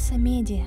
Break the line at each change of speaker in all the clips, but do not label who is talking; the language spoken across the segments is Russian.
Медиа.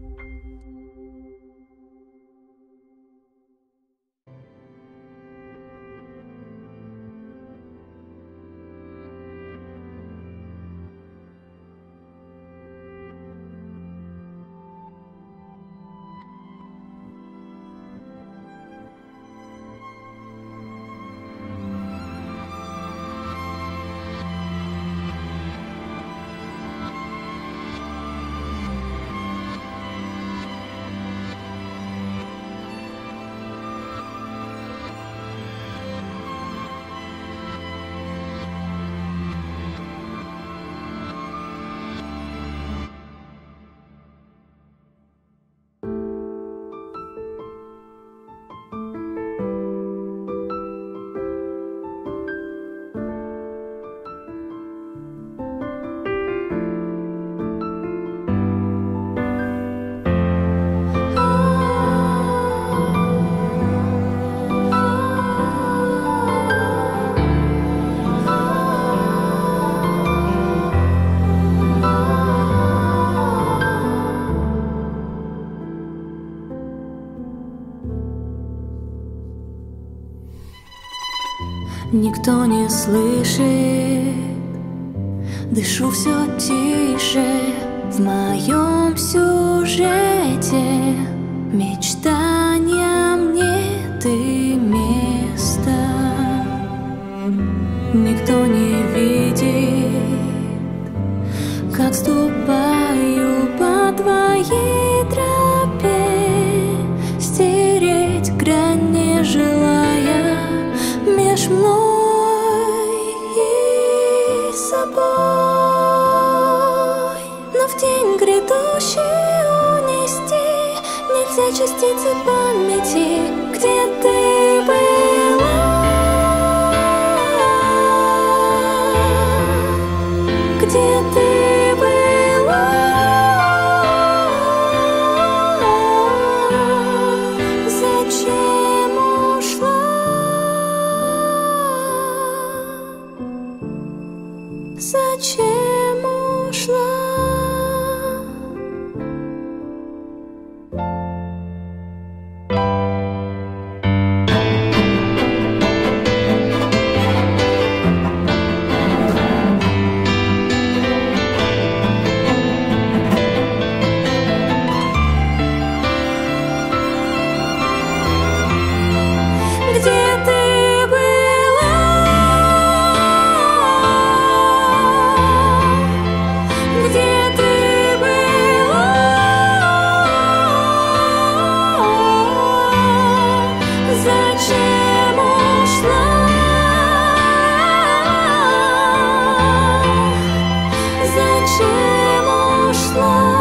Никто не слышит, дышу все тише. В моем сюжете мечтаниям нет и места. Никто не видит, как ступаю по твоей тропе, стереть грань не желая меж мной и собой. Но в день грядущий унести нельзя частицы памяти, где ты была, где ты была. Зачем ушла? Зачем ушла? Где ты была? Где ты была? Зачем ушла? Зачем ушла?